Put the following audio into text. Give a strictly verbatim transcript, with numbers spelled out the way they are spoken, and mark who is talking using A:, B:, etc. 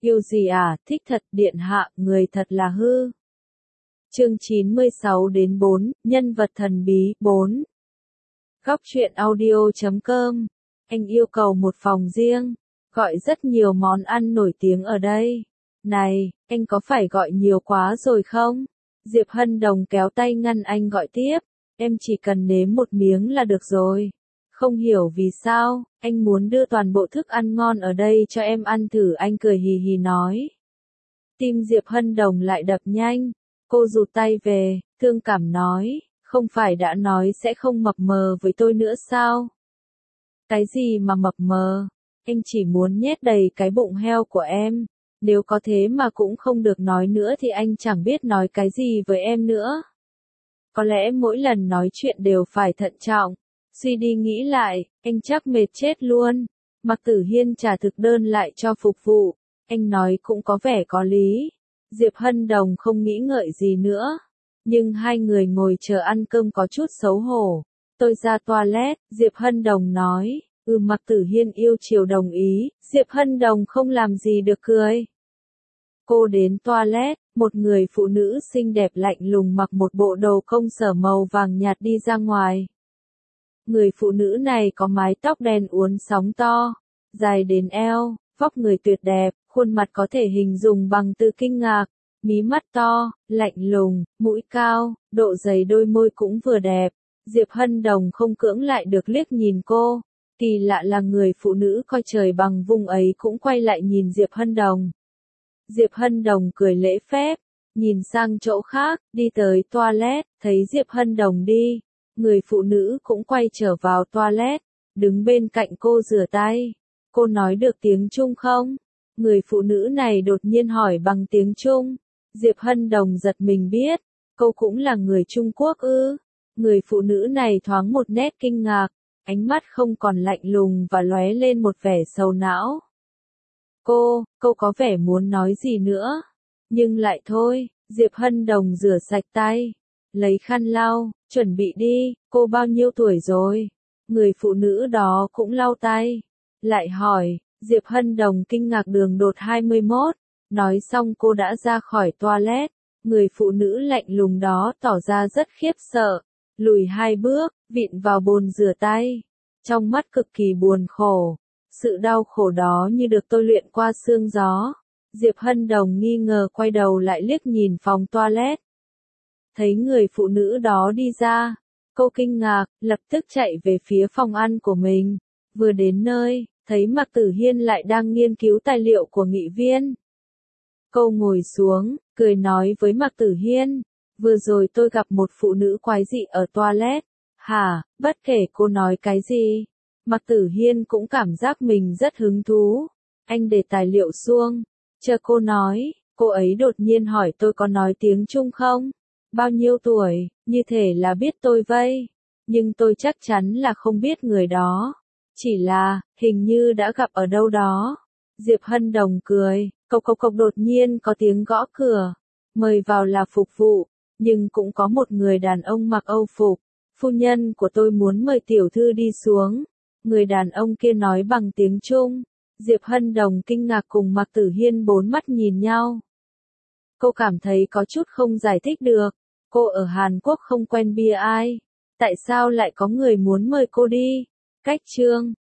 A: Yêu gì à, thích thật, điện hạ, người thật là hư. Chương chín mươi sáu đến bốn, nhân vật thần bí, bốn. Góc truyện audio chấm com. Anh yêu cầu một phòng riêng, gọi rất nhiều món ăn nổi tiếng ở đây. Này, anh có phải gọi nhiều quá rồi không? Diệp Hân Đồng kéo tay ngăn anh gọi tiếp. Em chỉ cần nếm một miếng là được rồi. Không hiểu vì sao, anh muốn đưa toàn bộ thức ăn ngon ở đây cho em ăn thử, anh cười hì hì nói. Tim Diệp Hân Đồng lại đập nhanh. Cô rụt tay về, thương cảm nói, không phải đã nói sẽ không mập mờ với tôi nữa sao? Cái gì mà mập mờ? Anh chỉ muốn nhét đầy cái bụng heo của em. Nếu có thế mà cũng không được nói nữa thì anh chẳng biết nói cái gì với em nữa. Có lẽ mỗi lần nói chuyện đều phải thận trọng. Suy đi nghĩ lại, anh chắc mệt chết luôn. Mạc Tử Hiên trả thực đơn lại cho phục vụ. Anh nói cũng có vẻ có lý. Diệp Hân Đồng không nghĩ ngợi gì nữa. Nhưng hai người ngồi chờ ăn cơm có chút xấu hổ. Tôi ra toilet, Diệp Hân Đồng nói. Ừ, Mạc Tử Hiên yêu chiều đồng ý. Diệp Hân Đồng không làm gì được cười. Cô đến toilet, một người phụ nữ xinh đẹp lạnh lùng mặc một bộ đồ công sở màu vàng nhạt đi ra ngoài. Người phụ nữ này có mái tóc đen uốn sóng to, dài đến eo, vóc người tuyệt đẹp, khuôn mặt có thể hình dung bằng từ kinh ngạc, mí mắt to, lạnh lùng, mũi cao, độ dày đôi môi cũng vừa đẹp. Diệp Hân Đồng không cưỡng lại được liếc nhìn cô. Kỳ lạ là người phụ nữ coi trời bằng vung ấy cũng quay lại nhìn Diệp Hân Đồng. Diệp Hân Đồng cười lễ phép, nhìn sang chỗ khác, đi tới toilet, thấy Diệp Hân Đồng đi. Người phụ nữ cũng quay trở vào toilet, đứng bên cạnh cô rửa tay. Cô nói được tiếng Trung không? Người phụ nữ này đột nhiên hỏi bằng tiếng Trung. Diệp Hân Đồng giật mình biết, cô cũng là người Trung Quốc ư. Người phụ nữ này thoáng một nét kinh ngạc, ánh mắt không còn lạnh lùng và lóe lên một vẻ sầu não. Cô, cô có vẻ muốn nói gì nữa, nhưng lại thôi. Diệp Hân Đồng rửa sạch tay, lấy khăn lau, chuẩn bị đi. Cô bao nhiêu tuổi rồi? Người phụ nữ đó cũng lau tay, lại hỏi. Diệp Hân Đồng kinh ngạc đường đột hai mươi mốt, nói xong cô đã ra khỏi toilet. Người phụ nữ lạnh lùng đó tỏ ra rất khiếp sợ, lùi hai bước, vịn vào bồn rửa tay, trong mắt cực kỳ buồn khổ. Sự đau khổ đó như được tôi luyện qua xương gió. Diệp Hân Đồng nghi ngờ quay đầu lại liếc nhìn phòng toilet. Thấy người phụ nữ đó đi ra, cô kinh ngạc, lập tức chạy về phía phòng ăn của mình. Vừa đến nơi, thấy Mạc Tử Hiên lại đang nghiên cứu tài liệu của nghị viên. Cô ngồi xuống, cười nói với Mạc Tử Hiên, vừa rồi tôi gặp một phụ nữ quái dị ở toilet. Hả? Bất kể cô nói cái gì, Mạc Tử Hiên cũng cảm giác mình rất hứng thú. Anh để tài liệu xuống, chờ cô nói. Cô ấy đột nhiên hỏi tôi có nói tiếng Trung không? Bao nhiêu tuổi? Như thể là biết tôi vây. Nhưng tôi chắc chắn là không biết người đó. Chỉ là, hình như đã gặp ở đâu đó. Diệp Hân Đồng cười, cộc cộc cộc đột nhiên có tiếng gõ cửa. Mời vào là phục vụ, nhưng cũng có một người đàn ông mặc Âu phục. Phu nhân của tôi muốn mời tiểu thư đi xuống. Người đàn ông kia nói bằng tiếng Trung. Diệp Hân Đồng kinh ngạc cùng Mạc Tử Hiên bốn mắt nhìn nhau. Cô cảm thấy có chút không giải thích được. Cô ở Hàn Quốc không quen bia ai. Tại sao lại có người muốn mời cô đi? Cách chương